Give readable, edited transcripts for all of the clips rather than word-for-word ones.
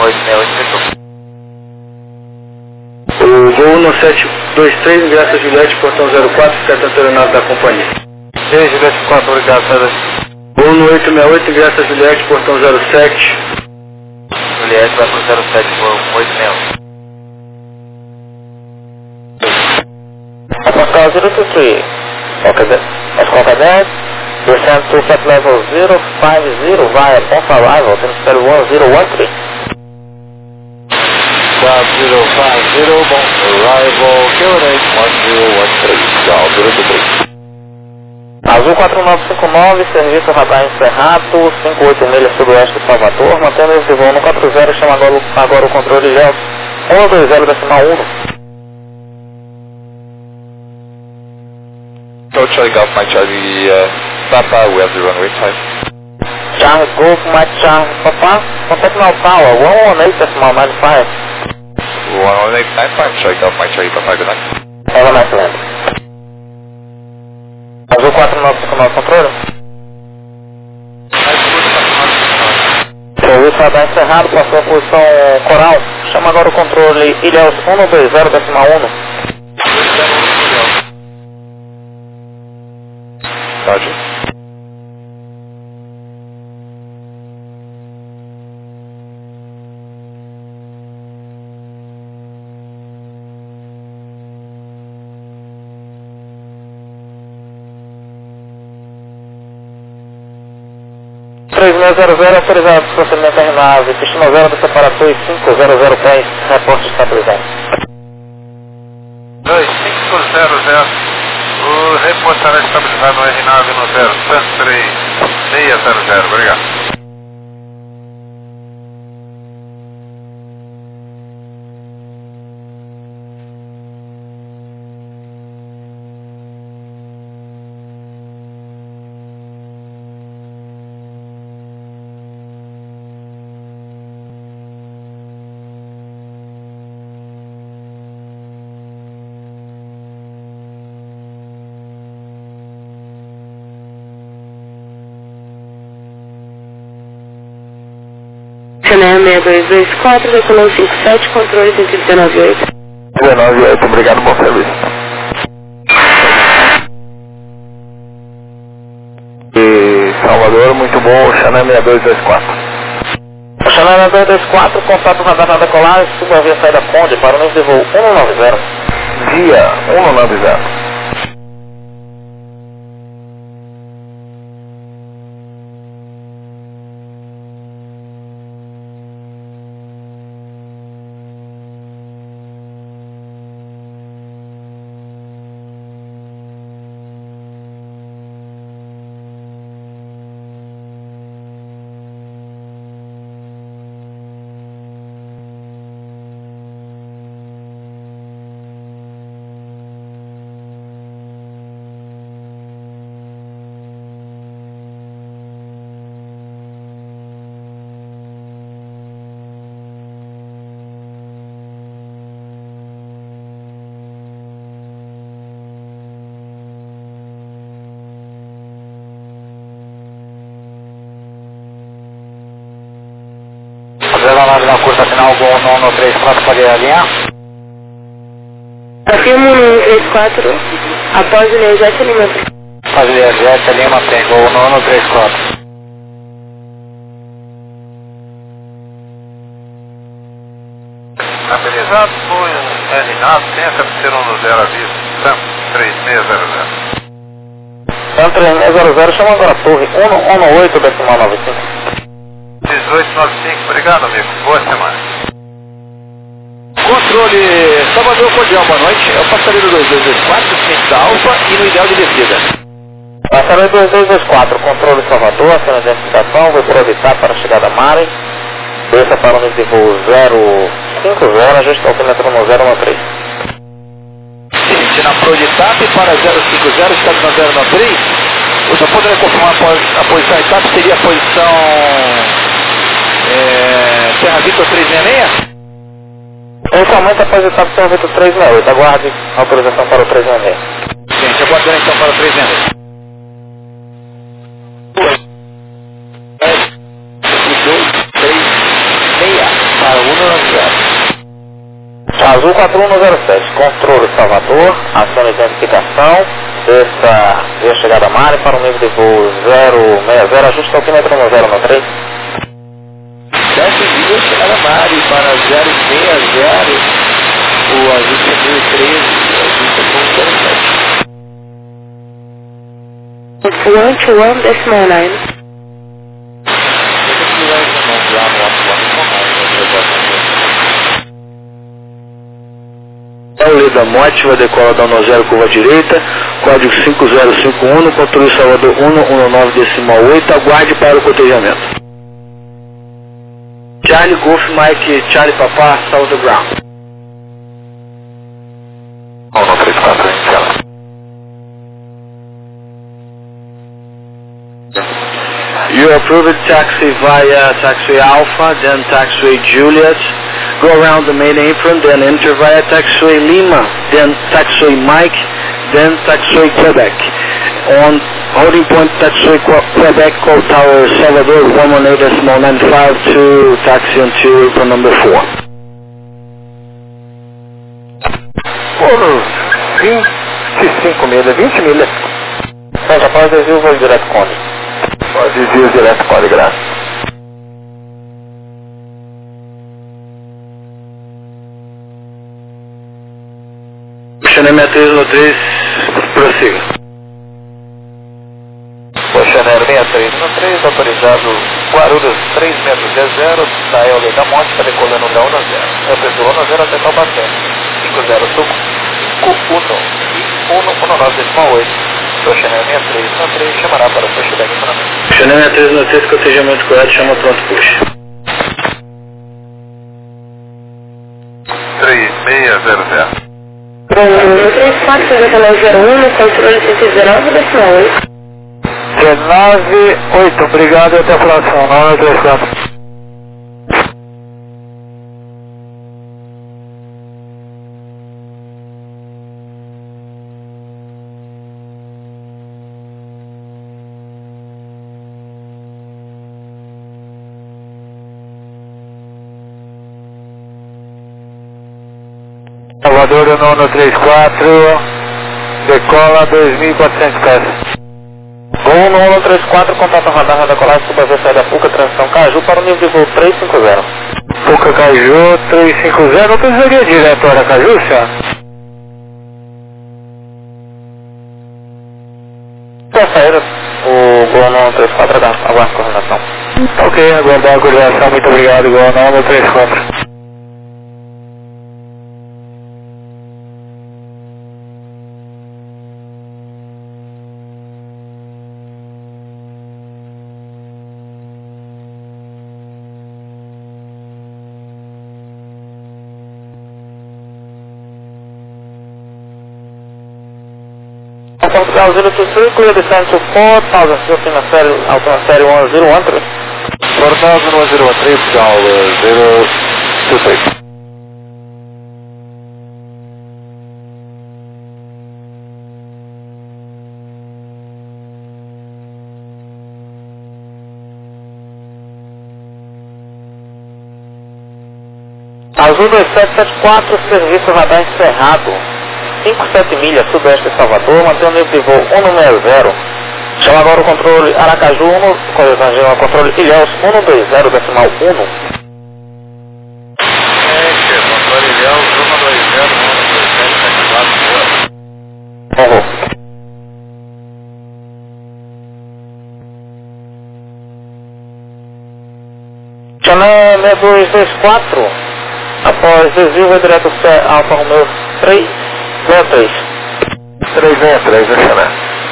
1868, O voo 1723, ingresso Juliette, portão 04, cartão terminado da companhia. Sim, Juliette 4, obrigado, César. Voo no 868, ingresso Juliette, portão 07. Juliette vai pro 07, voo 868. Pascal 023, Esconcadet, descend to set level 050 via off arrival, transfer 1013. 5050, bom, arrival, Killnate 1013, tchau, 023. Azul 4959, serviço radar encerrado, 58 milhas sudoeste de Salvador, mantendo esse voo no 40, chama agora o controle Léo 120,1. Go Charlie Golf, Mike Charlie, Papa, we have the runway type. Charlie Golf, Mike Charlie, Papa, contact now tower, 118.95. 11895, Charlie Golf, Mike Charlie, Papa, good night. Have a nice land. Azul 4959, controle. Serviço radar encerrado, passou a posição coral, chama agora o controle Ilhéus 120,1. Roger. Autorizado para procedimento à nave, destino 0 do separator e 500 pés, reporte estabilizado. 2500, o reportará estabilizado no R9 no 03600, obrigado. Canal 6224, decolou 57, controle 119.8. 198, obrigado, bom serviço. E Salvador, muito bom, Chanel 6224. Chanel 6224, contato radar na decolagem, suba a via saída Conde para o nível de voo 190. Via 190. Na curta final, voo 134, pode alinhar? Afirmo 134, após o Leojete Lima. Após o Leojete Lima, tem voo 134. Estabilizado, foi um R9, tenta ser um no 0 aviso, SAM 3600. SAM 3600, chama agora a torre 118,95. 1895, obrigado amigo, boa semana. Controle Salvador Cordial, boa noite. É o passageiro 2224, ciente da Alfa e no ideal de descida. Passageiro 2224, controle Salvador, acena de identificação, vou aproveitar para a chegada a Mare. Desça para o nível de voo 050, ajuste o altímetro no 013. Ciente na Proditap para 050, estado na 093. Eu só poderia confirmar a posição etapa, seria a posição Serra Vitor 366? Inicialmente após a etapa Serra Vitor 368, aguarde a autorização para o 366. Gente, aguardando então para o 366. 2, 3, 6 para o Azul 4107, controle Salvador, acione identificação, desça via chegada Mari para o nível de voo 060, ajuste altímetro no 093. Desce via chegada Mari para 060, o ajuste é 1013, ajuste é 121.9. Leda Motiva, decola da 10 curva direita, código 5051, controle Salvador 119.8, aguarde para o cotejamento. Charlie Golf Mike, Charlie Papa, south the ground. 134 inicial. You approved taxi via taxiway Alpha, then taxiway Juliet. Go around the main apron, then enter via taxiway Lima, then taxiway Mike, then taxiway Quebec. On holding point taxiway Quebec, call tower Salvador 118.95 to taxi onto apron number 4. Bônus 25 milhas, 20 milhas. Seja, após desvio, vou direto Conde. Pode desvio direto com a graça. Chanel 63 prossiga. Chanel 6313, autorizado Guarulhos 3620, Israel Leda Motiva, decolando da 10. Represou 10 até Taubaté, 50 Sul, 119.8. Sua Chanel 6313 chamará para o pushback econômico. Chanel 6313, cotejamento correto, chama pronto push. 3600. 34.01, controle 119.8. 198, obrigado e até a próxima. 934. Salvador 134, decola 2.400 pés. Voo no 134, contato radar, decolagem, subavião, saída Puca, transição Caju para o nível de voo 350. Puca Caju 350, não precisaria direto a Caju, senhor? Para sair, o voo no 134 aguarda a coordenação. Ok, aguardar a coordenação, muito obrigado, igual no 134. Portugal 023, clear descent to 4000, Alpina Série 1013. Portugal 1013, Portugal 023. Azul 2774, serviço radar encerrado. 57 milhas, sudoeste de Salvador, mantém o nível de voo 160. Chama agora o controle Aracaju 1, controle Ilhéus 120, decimal 1. Controle Ilhéus 120, 12774. Errou. Chanel 6224, após desvio, vai direto Alfa Romeo 3. 363, né, Chanel?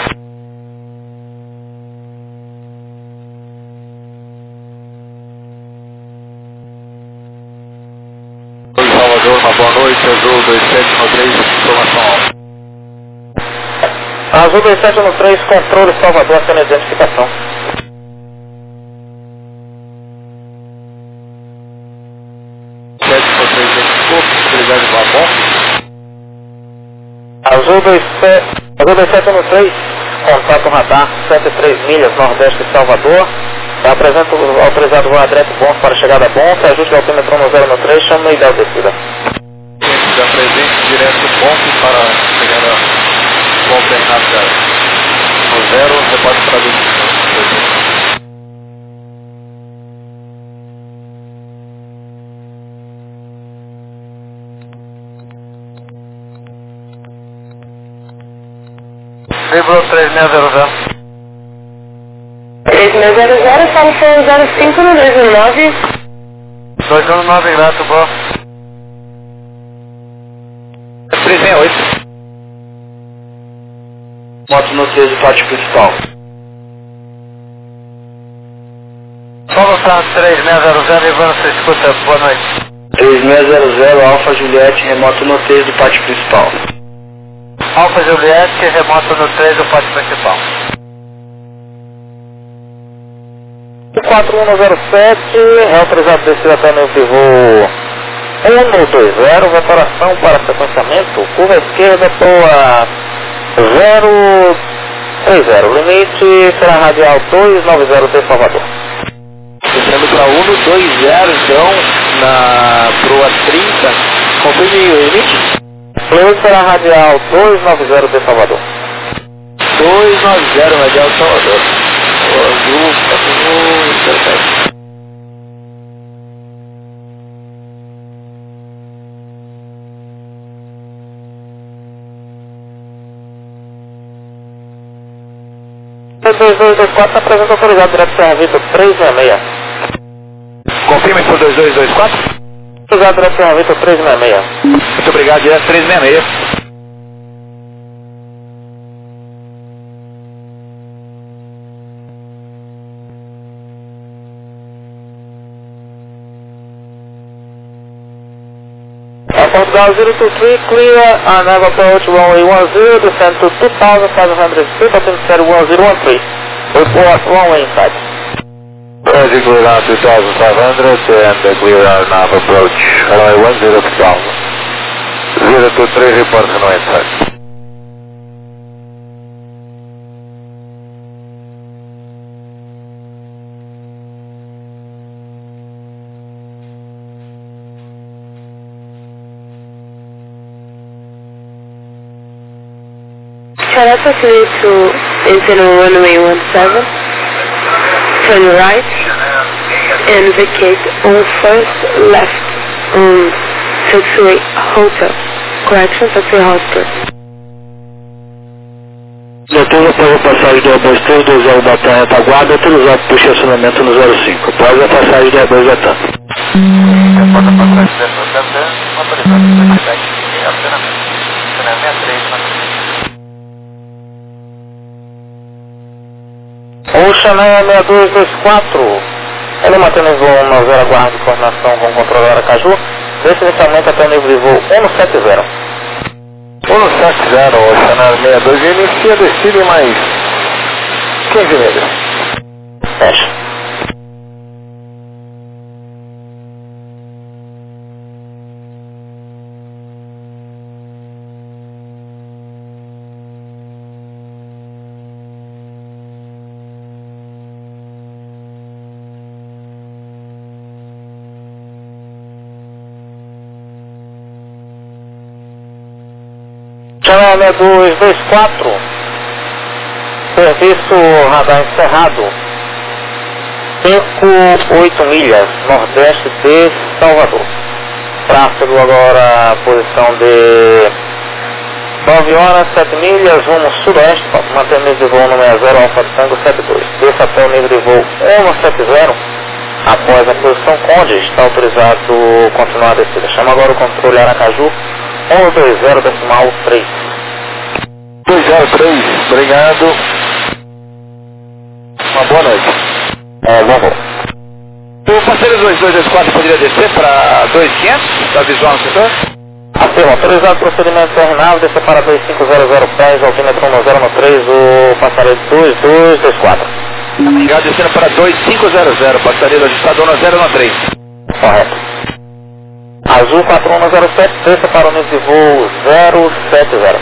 Salvador, uma boa noite, Azul 2713, informação alta. Azul 2713, controle Salvador, acione identificação. Azul 2713, contato radar 73 milhas, nordeste de Salvador. Apresenta o autorizado voo direto bom para chegada bom, ajuste o altímetro no 093, chama e dá descida. para pegar a volta em nada no zero, você pode traduzir. Vibro 3600. 3600, fala com 05 no 219. 219, grato, boa. 368. Moto no 13, pátio principal. Paulo Santos 3600, Ivano, você escuta, boa noite. 3600, Alfa Juliette, remoto no 13 do pátio principal. Alfa Juliette, remoto no 3 do pátio principal. 4107, é autorizado descer até no pivô 120, vapораção para sequenciamento, curva esquerda para 030, limite será radial 290 de Salvador. Descendo para 120, então, pro A30, confirme o limite? Limite será radial 290 de Salvador. 290, radial Salvador. Azul, interessante. O 2224 apresenta autorizado direto Serra-Vitor 366. Confirme por 2224. Autorizado direto Serra-Vitor 366. Muito obrigado, direto 366. Portugal 023, clear on nav approach runway 10, descend to 2,500 feet, atmospheric 1013. Report runway inside. Clear on 2,500 and clear on nav approach runway 10 2000. 023, report runway inside. Shall I proceed to internal runway 17, turn right, and vacate on first left on taxiway Hotel. Correction, taxiway Hotel. Doutor, após a passagem do Airbus 320 da TAM retaguarda, autorizado para estacionamento no 05. Após a passagem do Airbus da TAM. Após a passagem do Airbus da TAM, autorizado para estacionamento. Estacionamento 63, Ocean 6224, ele mantendo o voo 90, aguarde coordenação com o controlador Aracaju, desce inicialmente até o nível de voo 170. 170, Ocean 62, inicia descida mais 15 milhas. Fecha. Channel 6224, serviço radar encerrado, 58 milhas, nordeste de Salvador. Tráfego agora, posição de 9 horas, 7 milhas, rumo sudoeste, mantendo nível de voo no 60, Alfa Tango 72. Desça até o nível de voo 170, após a posição Conde, está autorizado continuar a descida. Chama agora o controle Aracaju, 120,3. 203, obrigado. Uma boa noite. Vamos. O parceiro 2224 poderia descer para 2500 da visual no setor? Afirma, autorizado procedimento terminado, descer para 2500 pés, altímetro 1013, o passaredo 2224. Obrigado, descendo para 2500, passaredo ajustado 1013. Correto. Azul 4107, desça para o nível de voo 070.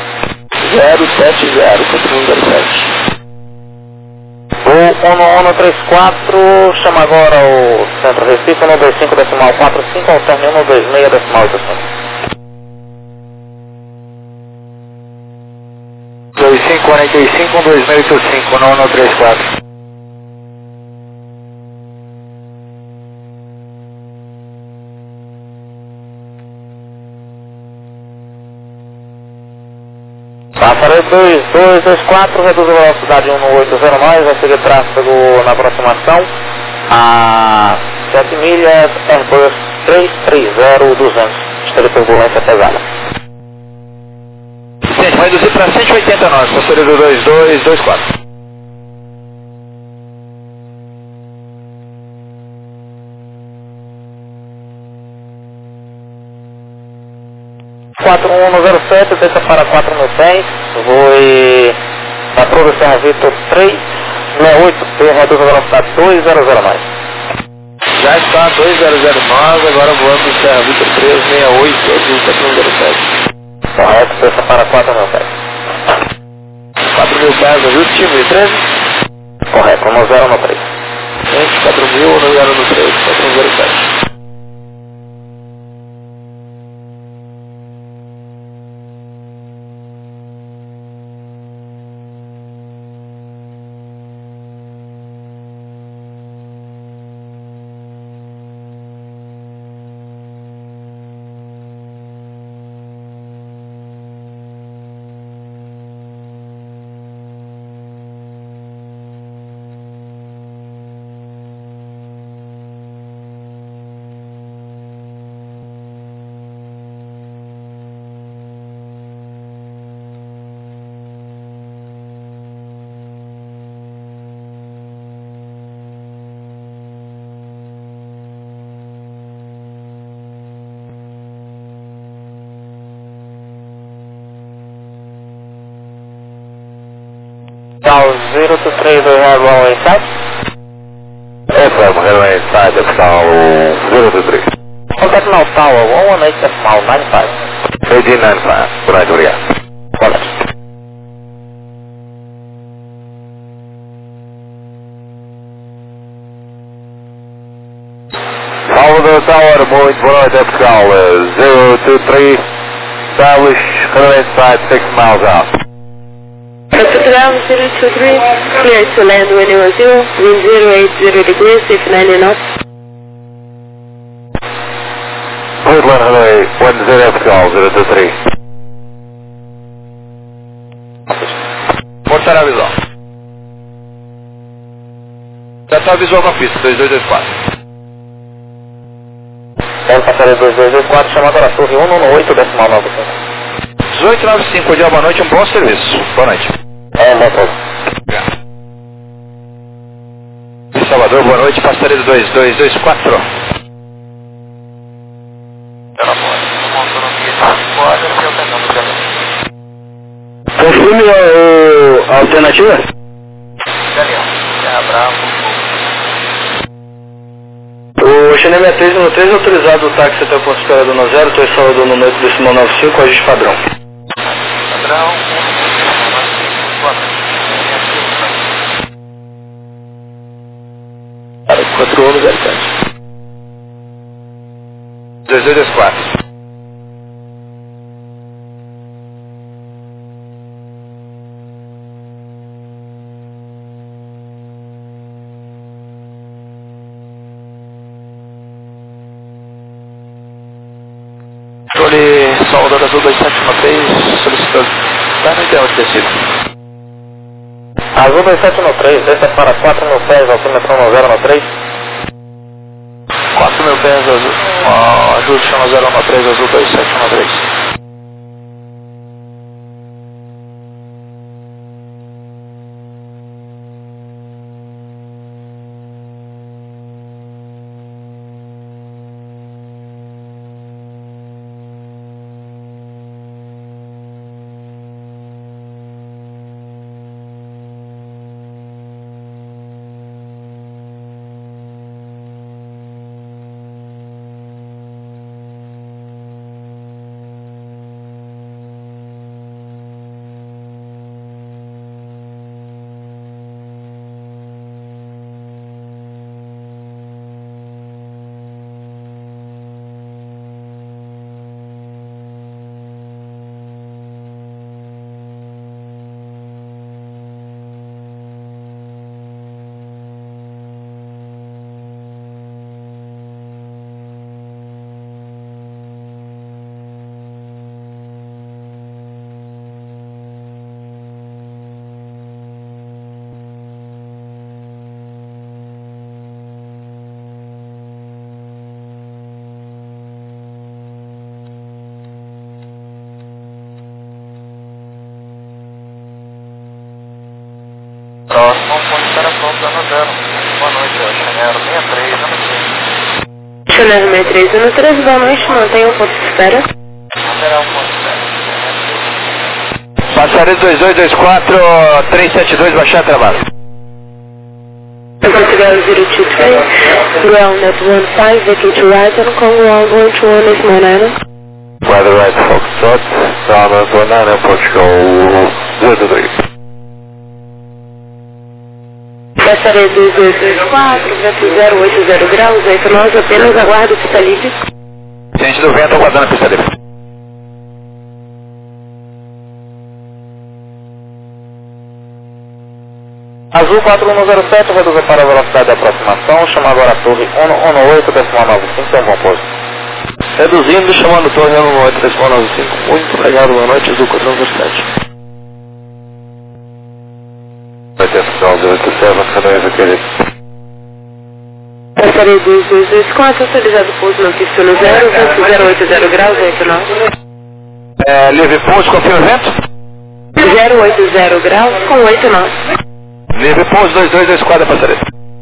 070, 4107. Voo 1134, chama agora o Centro Recife, 125,45, ao término 126,85. 45 2085, não no 34. Passarei 2224, reduz a velocidade 1 no 80 mais, vai seguir tráfego na aproximação a 7 milhas, Airbus 330-200, esteja turbulência pesada. Gente, vai reduzir para 180 nós, posterior do 2224. 4107, desça para 4.000 pés, voe na produção Vitor 368, reduz a velocidade 200 mais. Já está 2009, agora voando o Serra Vitor 368, azul 4107. Correto, desça para 4.000 pés. 4.000 pés, azul, time 13. Correto, 10 no 3. 24.000, 10 no 3, 4107. Down 023, we have runway inside. FM, runway inside, decimal 023. Contact now tower 118 decimal 95. 1895, good night, obrigado. Correto. Salvador Tower, muito boa noite, decimal 023, establish runway inside 6 miles out. Ground 023, clear to land when you are 0, wind 080 degrees, if 90 knots. Please land runway 10 decimal 023. Forçar a visual. Já está a visual na pista, 2224. Vamos passar 2224, chama agora a torre 118 decimal 9. 1895, dia, boa noite, um bom serviço. Boa noite. É, motor. Salvador, boa noite, passaredo 2224. Confirme a alternativa? Daniel, Serra Bravo. O Xenem 63 no 3 autorizado o táxi até o ponto esperado no 0, Torre Salvador no noite decimal 95, ajuste padrão. Padrão. Para 4 anos, 07. 2224. Controle Salvador Azul 2713, solicitando dano ideal de descida. Azul 2713, desça para 4.000 pés, altímetro 10 no 3. 4.000 pés azul, ajuste no 013 azul 2713. Próximo, ponto de espera pronto, ano 0. Boa noite, Chanero 63, ano 3. Chanero 63, ano 3, boa noite, mantenha o ponto de espera. Manterá o ponto de espera. Passaredo 2224, 372, baixar trabalho. Portugal 023, ground at 15, vacant to right and ground 121 is Manana. Weather right, Foxtrot, down at 19, Portugal 023. Passaredo 2224, vento 080 graus, 89, apenas aguardo pista livre. Ciente do vento, aguardando a pista livre. Azul 4107, reduzir para a velocidade de aproximação, chama agora a torre 118.95, tem um bom posto. Reduzindo, chamando torre 118.95. Muito obrigado, boa noite, Azul 4107. Vai ter final 087, canoas aquele. Passaredo 2224, autorizado pouso no pista no 0, vento 080 graus, 89. Livre pouso, confirma o vento? 080 graus com 89. Livre pouso 2224, passaredo.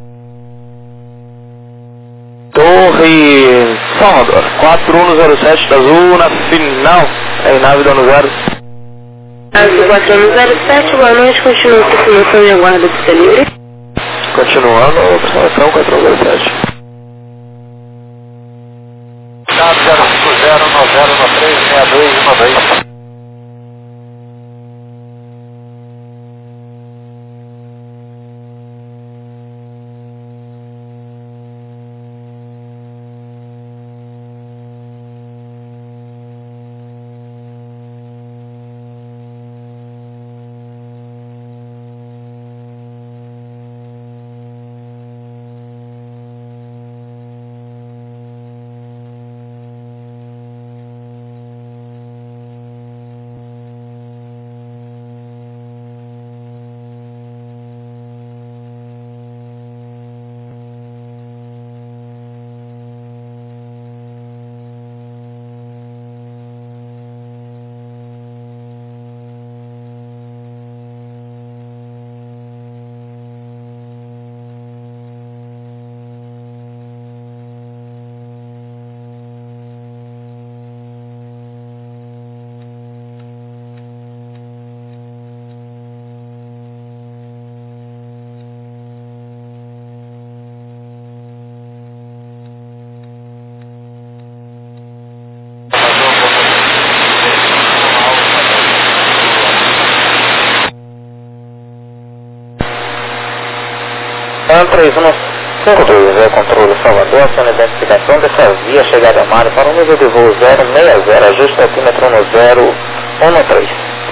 Torre Salvador, 4107 da Azul, na final, em nave do ano 0. Azul 4107, boa noite, continua a aproximação e aguarda pista livre. Continuando, aproximação 4107. Estado 05090936212. Ano 3152, é o controle Salvador, aciona a identificação dessa via chegada a mar para o nível de voo 060, ajuste altímetro no 013.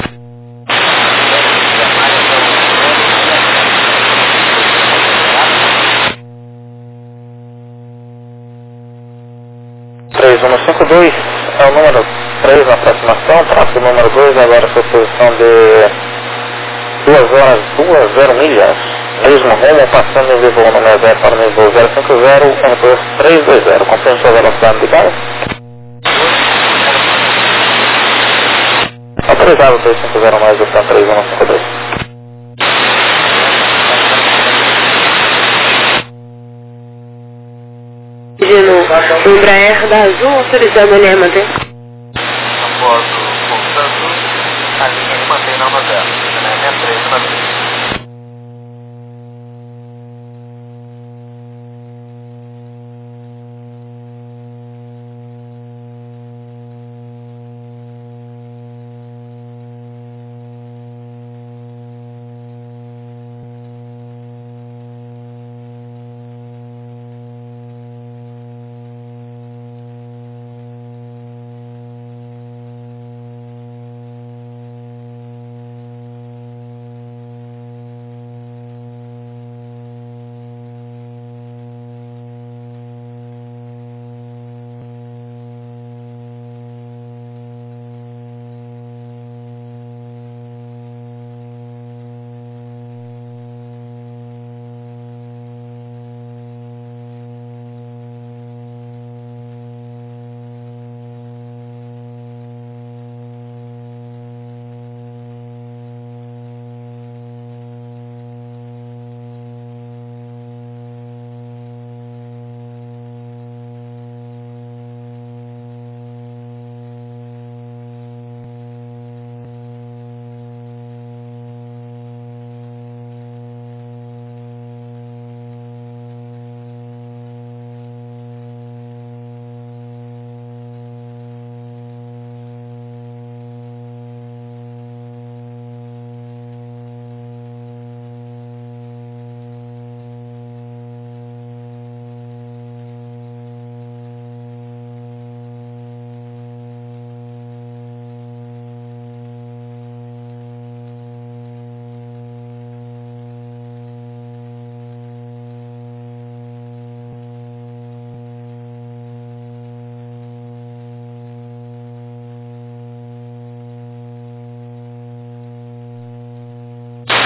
É o número 3 na aproximação, tráfego número 2, agora sua posição de 2 horas 20 milhas, mesmo rumo, passando em voo número 0 para o nível 050, RPS 320, compreende sua velocidade de carga? Autorizado 350 mais do 3152. No Embraer da Azul, autorizado a linha manter. Após o ponto azul, a linha mantém na 0. Chanero 63, ano 3.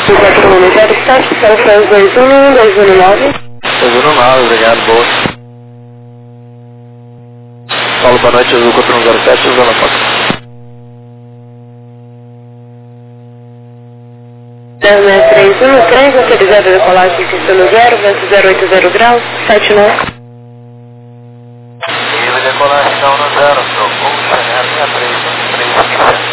4107, São 219. 219, obrigado, boa. Paulo, boa noite, Azul 4107, Zona Fox. 313, autorizado a decolagem de destino 0, vento 080 graus, 79. Ele decolagem da 10, trocou o Chanel 6313.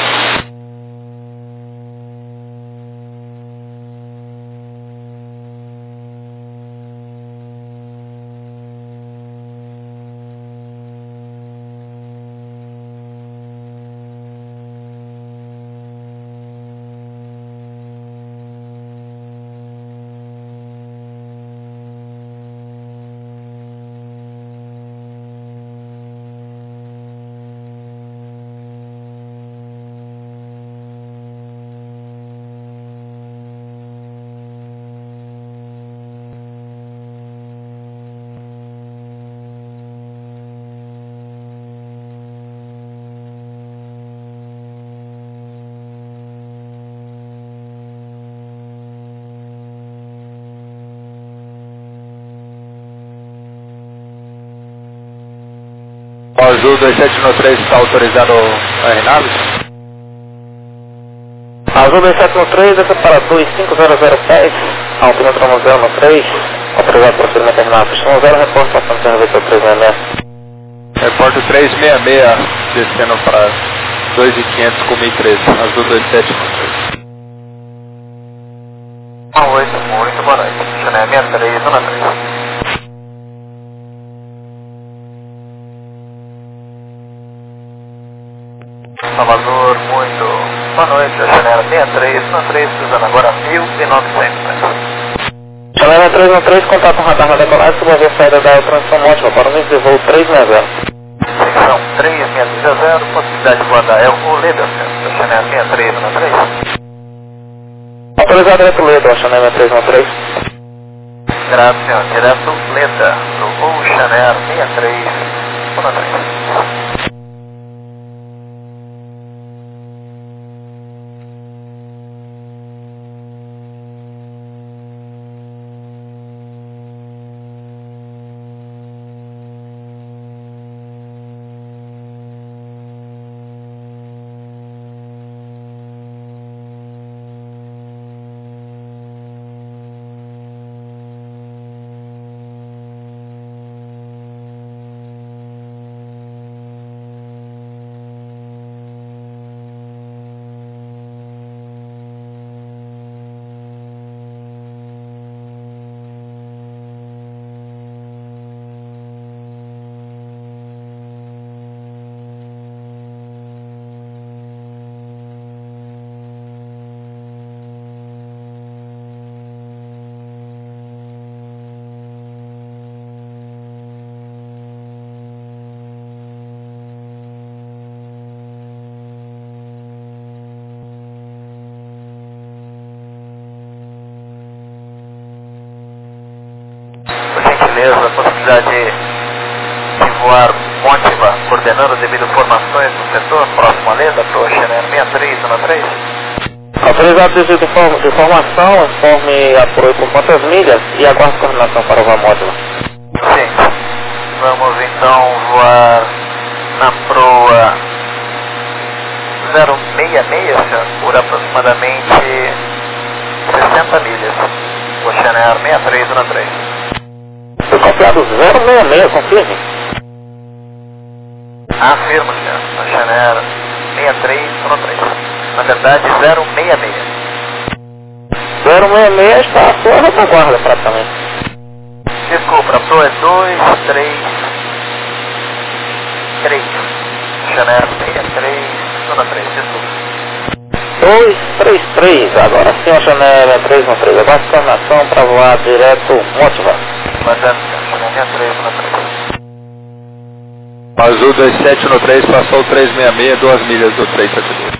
O Azul 2713 está autorizado a Renaves? Azul 2713, desce para 25000 pés, altímetro 1013, autorizado para procedimento terminado. Pistão 0, reporte passando serviço 366. Repórter 366, descendo para 2500 com 1013, Azul 2713. 8, boa noite. Chanel 63, Zona 3. Salvador, muito boa noite, Chanel 63, Zona 3, usando agora 1900. Chanel 6313, contato com o radar na decolagem, sobre a saída da transição mótima para o nível de voo 360. Secção 3660, possibilidade de guardar é o Leda, Chanel 63, Zona 3. Autorizado direto Leda, Chanel 6313. Graças, senhor, direto Leda, o Chanel 63, Zona 3. A possibilidade de voar Mótiva, coordenando devido a formações no setor próximo à Leda, para o Chanel 63, Zona 3. Autorizado desvio de formação, informe apurou por quantas milhas e aguarde coordenação para voar Mótiva. Sim, vamos então voar na proa 066, por aproximadamente 60 milhas, o Chanel 63, Zona 3. Foi copiado 066, confirme. Afirmo, senhor. A Chanel 63, Zona 3. Na verdade, 066. 066 está a sua retaguarda, praticamente. Desculpa, a proa é 233. Chanel 63, Zona 3, desculpa. 233, agora sim a Chanel 313. Aguarde coordenação para voar direto Mótiva. Mandando, Chanel 63, Zona 3. Azul 2713 passou 366, 2 milhas do 372.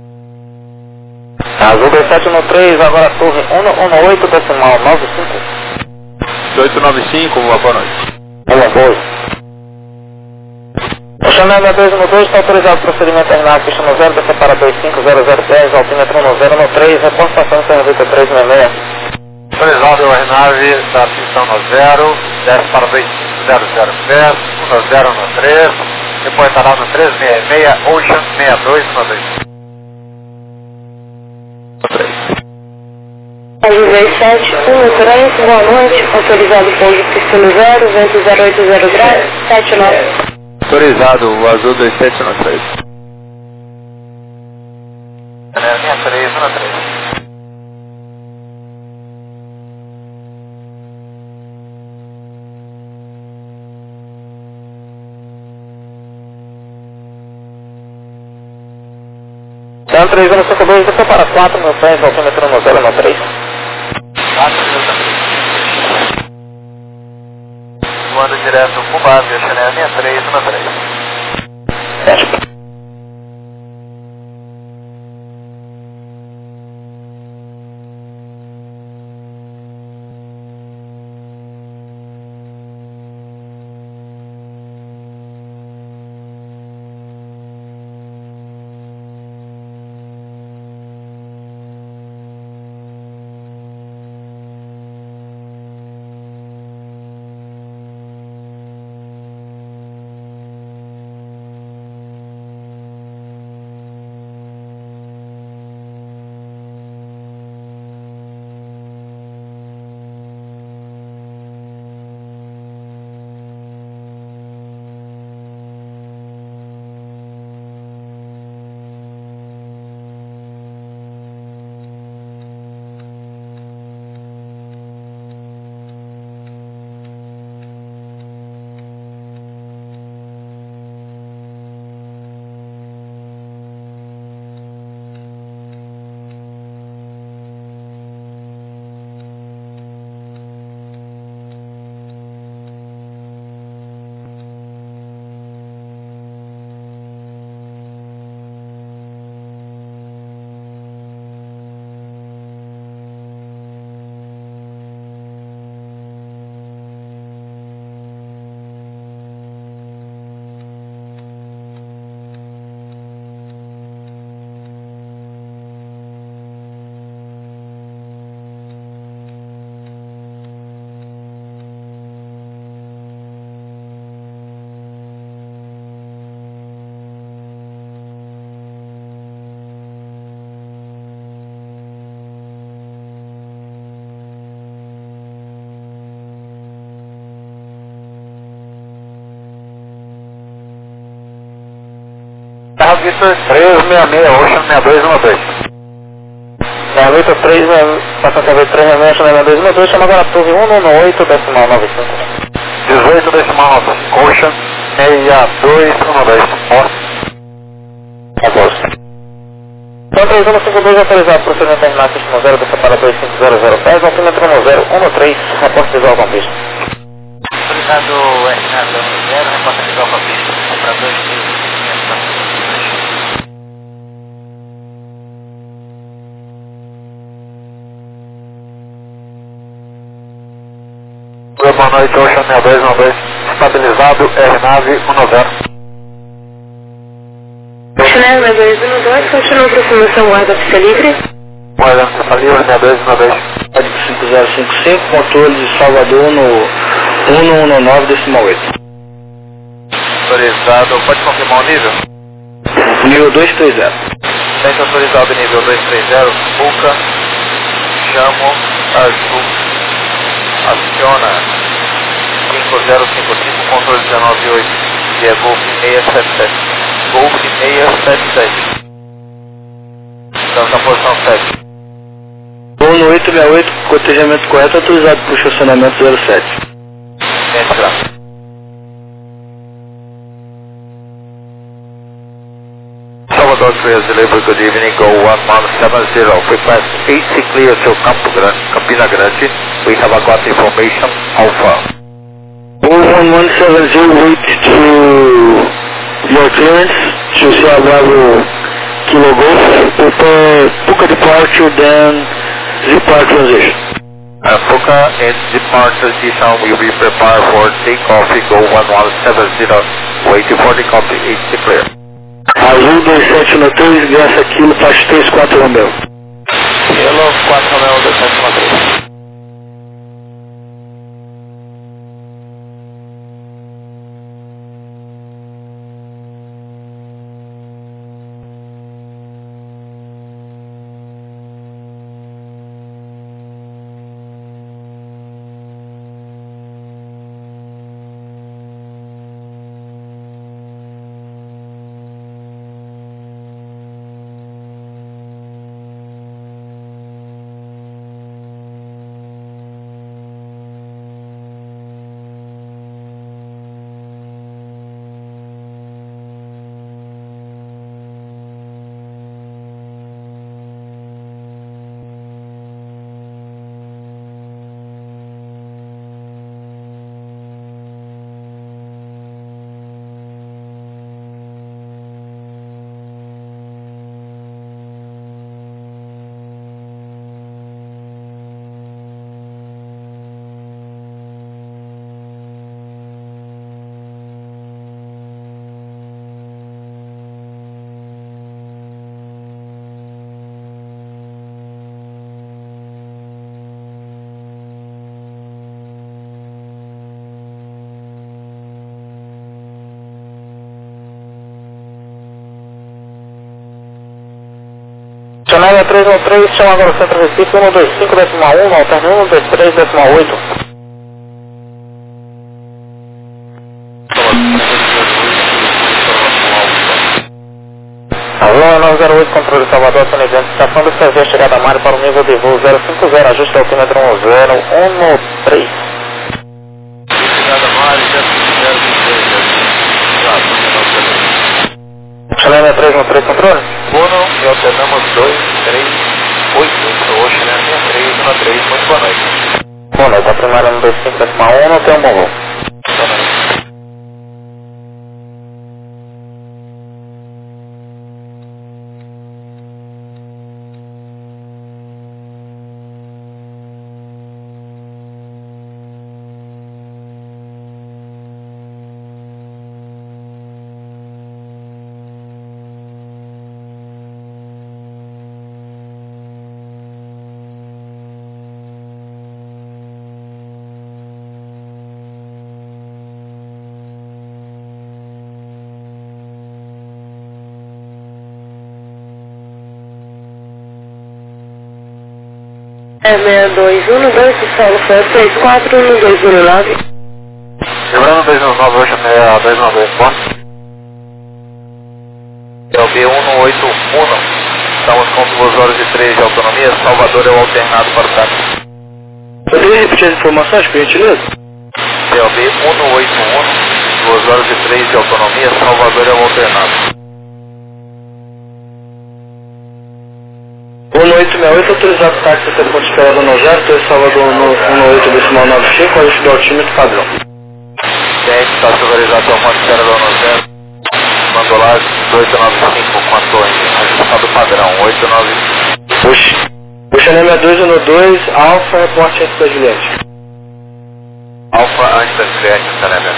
Azul 2713, agora torre 118, decimal 95. 1895, boa noite. Boa noite. Chanel 6212, está autorizado o procedimento terminado, pista no 0, descer para 250010, altímetro no 0 no 3, reportação Servita 366. Autorizado o RNAV da pista no 0, desce para 250010, 10 no 3, reportará no 366, Ocean 62 no 2. 1713, boa noite, autorizado pouso pista no 0, vento 080 graus, 79. Autorizado o azul 2713. Linha 3, 1 a 3. Então 3052, descer para 4, meu frente, altímetro no 0 no 3. 4 minutos. Voando direto pro base, a Chanel linha 3, 1 a 3. Teste. Terra Victor 366, Ocean 6212. Terra Victor 3, passando a ver 366, Chanel 6212, chama agora a torre 118, decimal 95. 18 decimal 95, Ocean 6212. Agosto. Então 3152, autorizado procedimento terminado, pista no 0, descer para 250010, altímetro no 0, 13, reporte visual com pista. Autorizado o RNAV no 0, reporta visual com a pista, para 2 Boa noite, Ocean 6212. Estabilizado, RNAV 10. Chanel 6212, continua a aproximação guarda pista livre. Guarda pista livre, 6212. 5055, controle de Salvador no 119 decimal 8. Autorizado, pode confirmar o nível? Nível 230. Tente autorizado nível 230, Buca, chamo, azul, aciona 5055, controle 198, e é Golf 677. Golf 677. Estamos na posição 7. 1868, cotejamento correto, autorizado por estacionamento 07. Entra. Salvador 3, delivery, good evening, go 1170, request 80 clear to Campina Grande, we have got information, Alpha. 11170, wait to your clearance, José Bravo Kilo Golf, prepare Puka departure, then Zipar transition. Puka and departure transition will be prepared for takeoff, go 1170, Waiting for the copy, 80 clear. Azul 2713, ingressa Kilo, faixa 34 Romeo. Kilo 4 Romeo 2713. Chanel 313, chama agora o centro Recife, 125.1, alterno 123.8. Alô, 908, controle Salvador, São identificação do CV, chegada a Mário para o nível de voo 050, ajuste altímetro 1013. Chegada a Mário, 053. Chanel 313, controle? Uno, e alternamos 2, 3, 8, Ocean Air 6313, muito boa noite. Boa noite, a primária 125.1, não tem um bom voo. Boa noite. É 6212, Saulo foi 341209. Lembrando 219, Ocean Air 292, bom? É o B181, estamos com 2 horas e 3 de autonomia, Salvador é o alternado para o táxi. Poderia repetir as informações, por gentileza? É o B181, 2 horas e 3 de autonomia, Salvador é o alternado. 1868, autorizado táxi a ser ponto esperado no 0, Torre Salvador no 18.95, ajuste do altímetro padrão. Ciente, está autorizado ao ponto esperado no 0, Mandolage 895, quanto em ajustado padrão, 895. O Chanel 6212, Alfa, reporte antes da Juliette. Alfa antes da Juliette, Canela.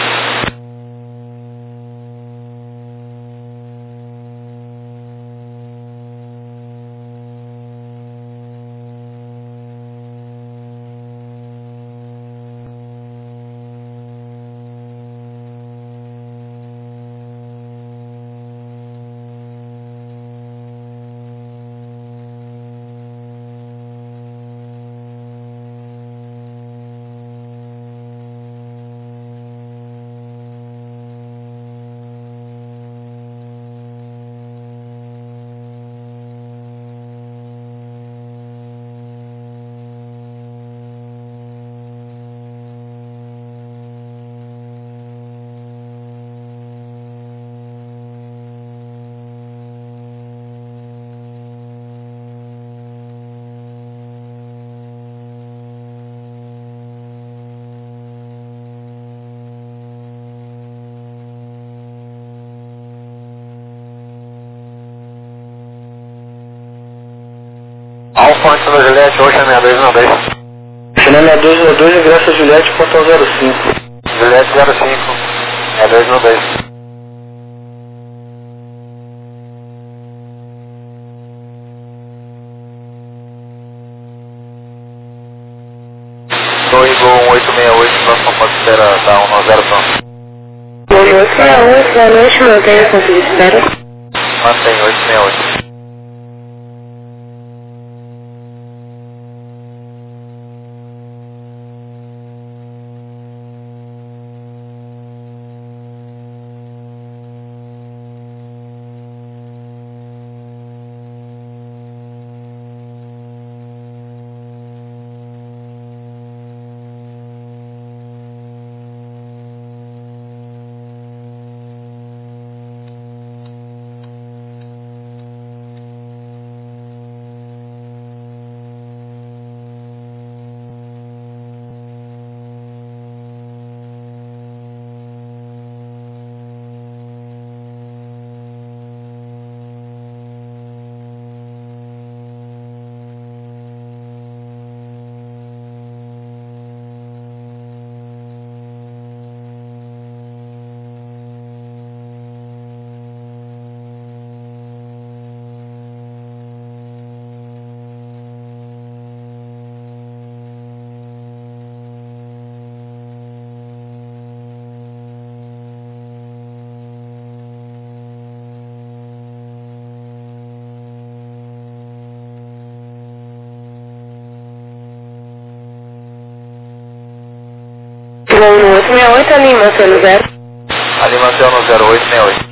Alfa antes da Juliette, Ocean 6292. Chanel 6212, ingresso a Juliette, portão 05. Juliette 05, 6292. espera da 190 pronto. Boa noite, mantenha o ponto de espera. Mantém 868. Quilômetro 868, Lima, selo 0. Ali mantém no 0868.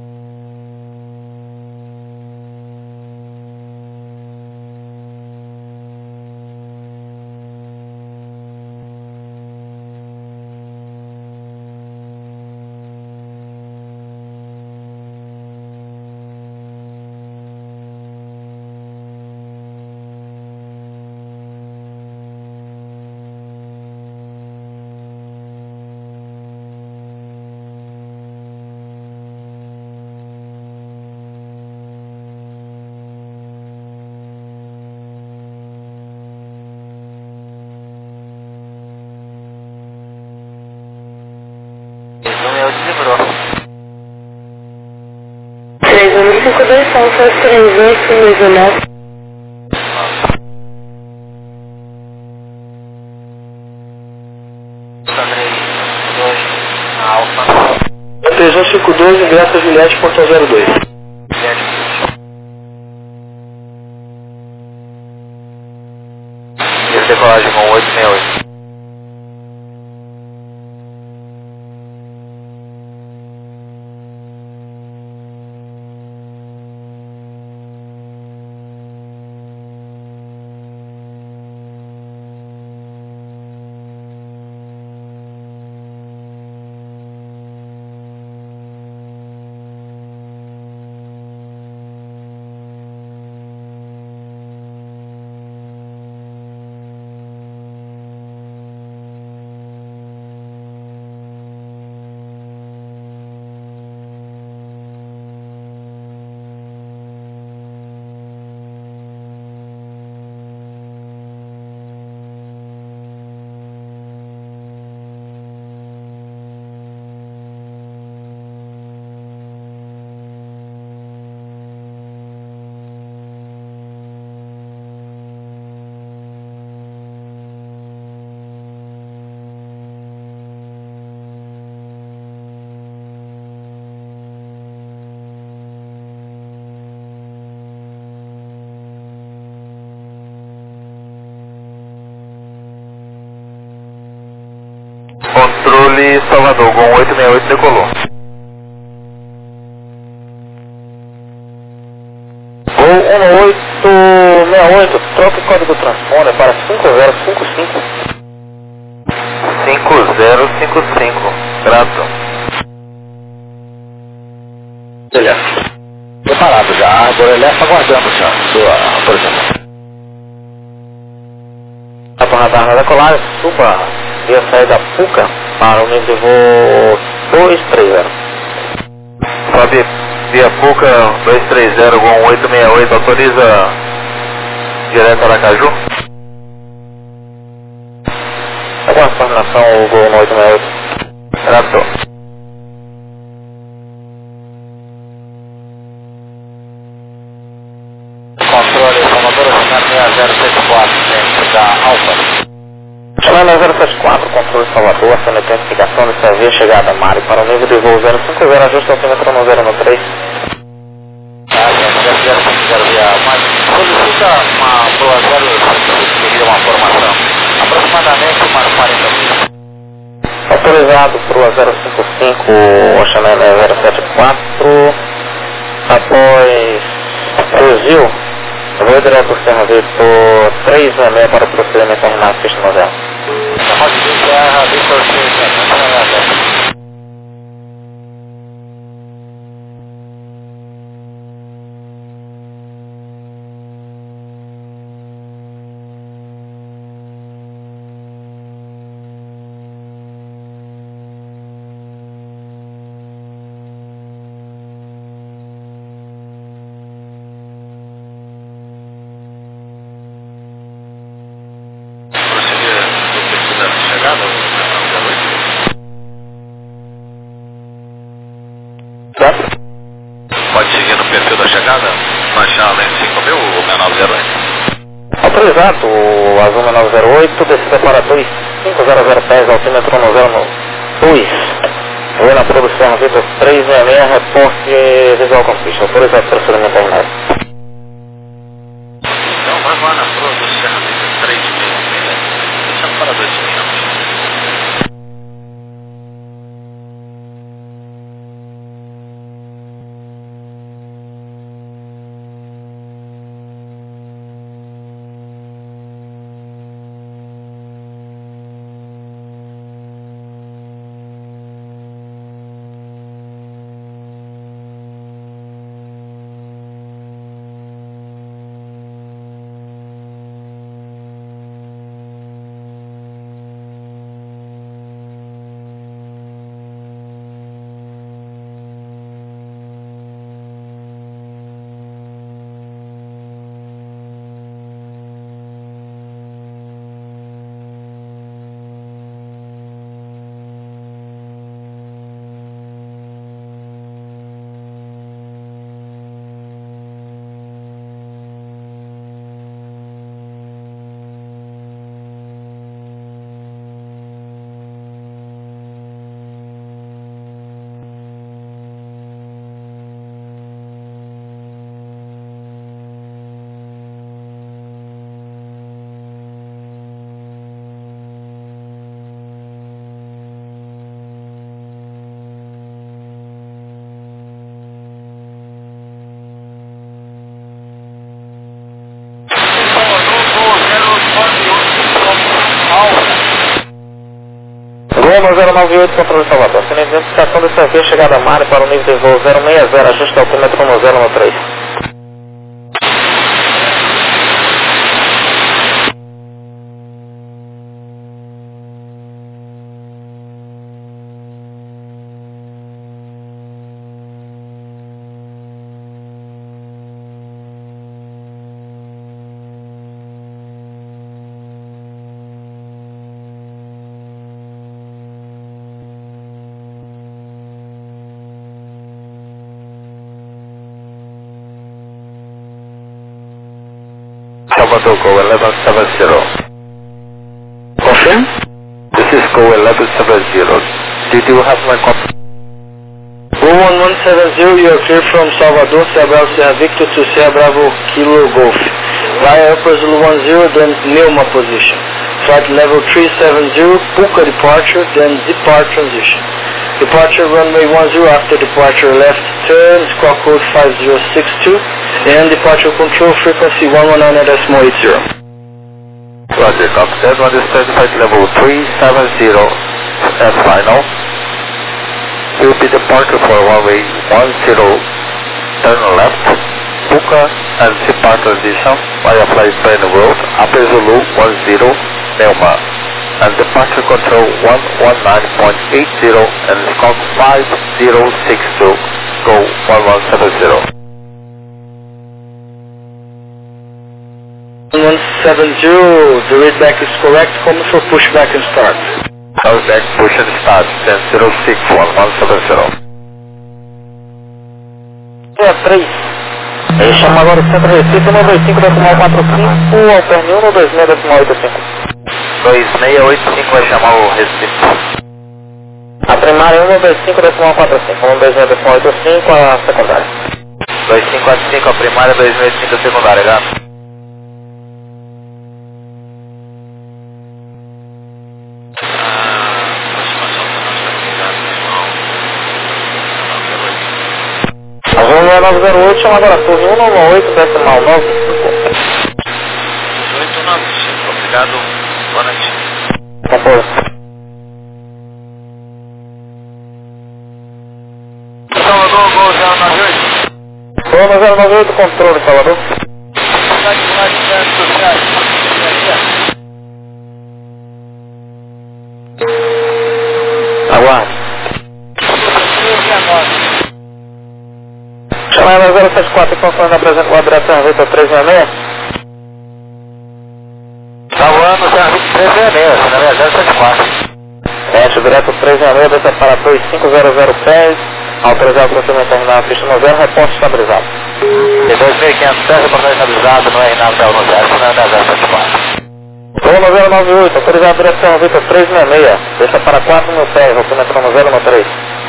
Livrou. 3152, São Paulo 3819. Sandrei 2 na Alfa. 3152, ingresso a Juliette, portão 02. E decolagem com 868. Controle Salvador, Gol 868 decolou. Gol 1868, troca o código transponder para 5055. 5055, grato. Elef. Preparado já, agora Elef aguardando já, sua autorização. Para radar na decolagem, suba via saída da PUCA para o nível de voo 230. Sobe via PUCA 230 com 868, autoriza direto a Aracaju. Alguma informação, o Gol 868. Grato. Controle Salvador, 6074, centro da Alfa. Chama 074, controle controle de Salvador, sendo a identificação dessa via chegada Mário para o nível de voo 050, ajuste altímetro no 013. Mas solicita uma proa 05, seria uma formação, aproximadamente umas 40 milhas. Autorizado proa 055, Oceanélia 074, após fuzil, voo direto Serra Vitor 366 para o procedimento terminar pista no zero. Pode vir Serra Vitor 366. Pode seguir no perfil da chegada, marchar além de 5.000 ou 6908. Autorizado, Azul 908, descida para 250 pés, altímetro no 02. Vou na proa do Serra Vitor 366, reporte visual com pista. Autorizado, procedimento terminado. Então vai lá na proa do Serra Vitor 366, deixando para 2 minutos. Gol 098, controle de Salvador. Sendo identificação dessa via chegada a Mário para o nível de voo 060, ajuste altímetro no 013. Salvador, Go 1170. Confirm? This is Go 1170. Did you have my copy? Go 1170, you are clear from Salvador, Sierra Bravo, Sierra Victor to Sierra Bravo, Kilo Golf. Via Upper Zulu 10, then Neuma position. Flight level 370, Puka departure, then depart transition. Departure runway 10 after departure left turn, squawk code 5062, and departure control frequency 119.80. Roger, copy that one is flight level 370 and final. Will be departure for runway 10, turn left, Puka and depart transition via flight plane road, Upper Zulu 10, Neuma. And departure control 119.80 and squawk 5062, Go 1170. 170, the readback is correct, coming for pushback and start. Pushback, push and start, 1006, 1170. 3. Ele chama agora o centro Recife, 95.45, ao pernil no 26.85. 2685 vai chamar o Recife. A primária 125,45, 120,85 a secundária. 2545 a primária, 2005 a secundária, gato. Azul 908, chama agora turno 198, decimal 95. 1895, obrigado, boa noite. Compor. Salvador, Gol 098. Gol 098, controle, Salvador. Aguarde. Chamada 074, informando a presença do Adriano Vitor 366. Tá voando, já 366, na verdade 074. Oeste direto 366, desce para 2500 pés. Autorizado o procedimento terminal na pista no zero, reporte estabilizado. E 2500 pés, reportagem estabilizado, não é Renato da 10, não é 074. Gol 098, autorizado direção Vitor 366, desce para 4.000 pés, documento no 013.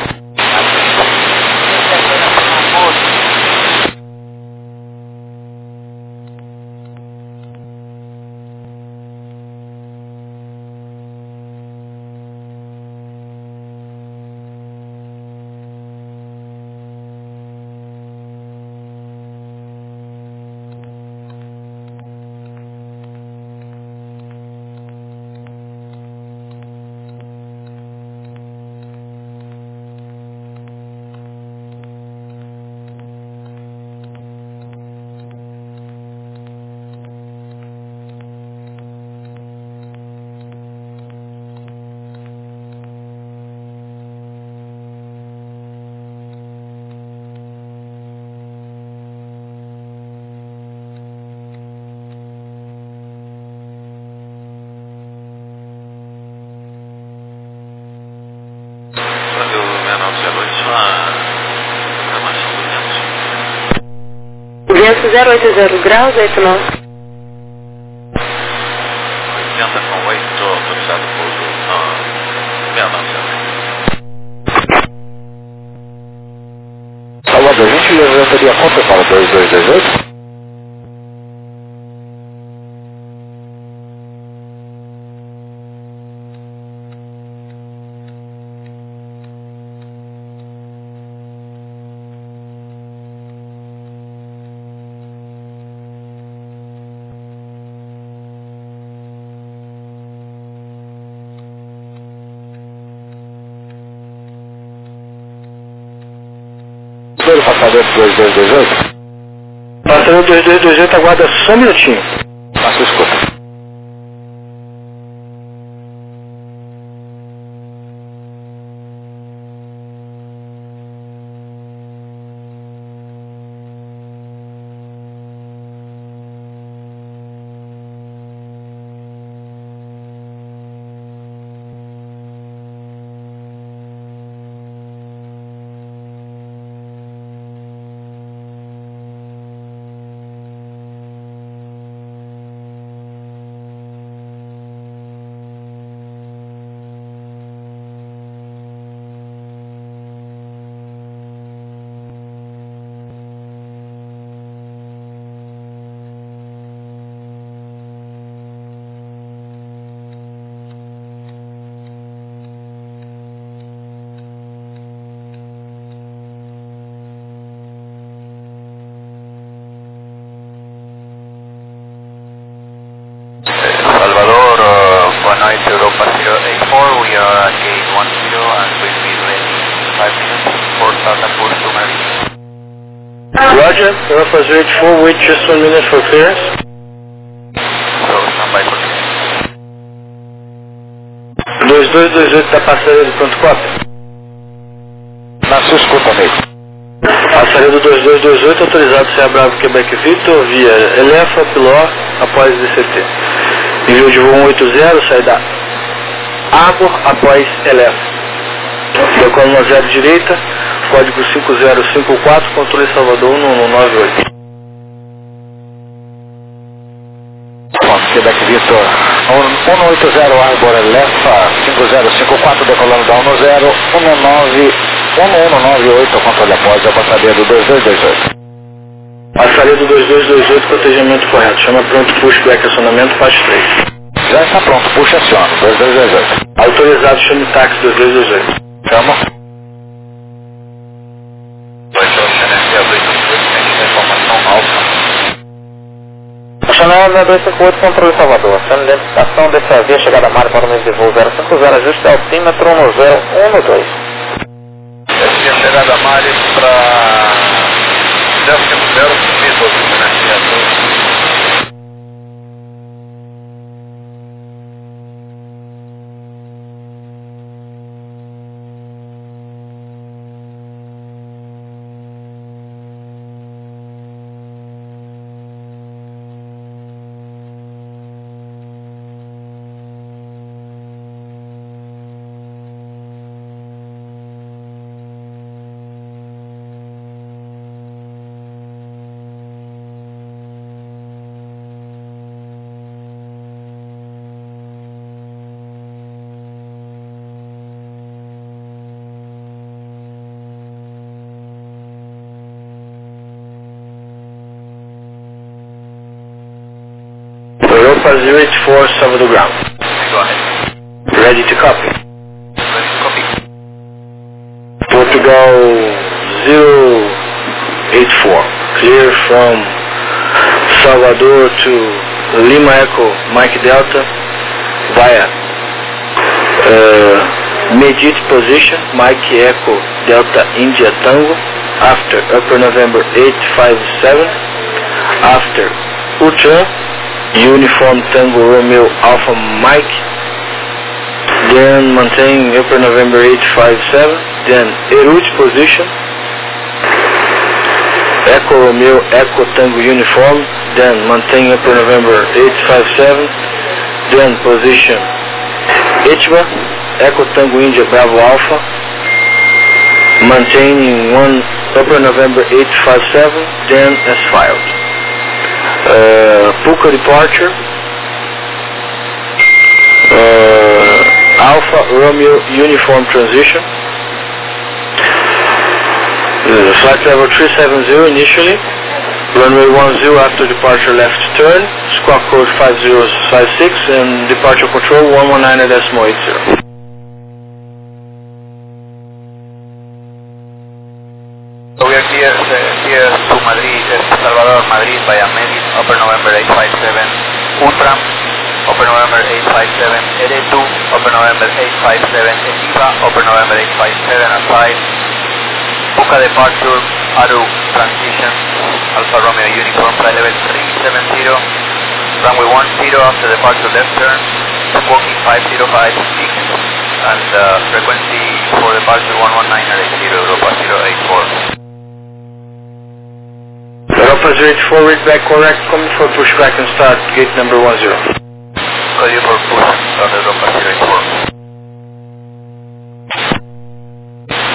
Vento 080 graus, 89. 80 com 8, autorizado pouso 69. Salvador, a gente levantaria a conta para 2228? Passageiro 2228? Passageiro 2228, aguarda só um minutinho. Passa, escuta. Salvador, boa noite, Europa 084, we are at gate 10 and we'll be ready in 5 minutes for Singapore to Marine. Roger, Europa 084, wait just 1 minute for clearance. So, stand by for clearance. 2228 da passageiro, pronto, cópia. Na sua escuta, amigo. Passageiro 2228, autorizado a Bravo Quebec Victor, via Elefa, Piló, após DCT. Envio de voo 180, saída Água, após Elefa. Decolo na 0 direita, código 5054, controle Salvador 1198. Quebec Victor, 180 Arbor Lefa, 5054 decolando da 10, 1198, controle após a passaria do 2228. Passaria do 2228, cotejamento correto. Chama pronto, pushback, acionamento, faixa 3. Já está pronto, puxa, aciona, 2228. Autorizado, chame táxi 2228. Chama. Acionada 258, controle Salvador. Sendo identificação dessa via, chegada a mar para o mês de voo 050, ajuste altímetro no 012. Essa chegada a mar para 050, Europa 084, Salvador ground. Go ahead. Ready to copy. Ready to copy. Portugal 084, clear from Salvador to Lima Echo Mike Delta via immediate position Mike Echo Delta India Tango after Upper November 857 after Ultra Uniform Tango Romeo Alpha Mike, then maintain Upper November 857, then route position Echo Romeo Echo Tango Uniform, then maintain Upper November 857, then position Echba Echo Tango India Bravo Alpha, maintaining 1 Upper November 857, then as filed. Puka departure Alpha Romeo Uniform transition, flight level 370 initially, runway 10 after departure left turn, squawk code 5056 and departure control 119.80. So we are here to Madrid, Salvador, Madrid via Medis, Upper November 857, Ultram, Upper November 857, Eredu, Upper November 857, Etiva, Upper November 857, aside, Puka departure, Aru transition, Alpha Romeo Uniform, flight level 370, runway 10 after departure left turn, squawking 5056, and frequency for departure 119.80, Europa 084. Europa 084, read back correct, coming for pushback and start gate number 10. Call you for push, start Europa 084.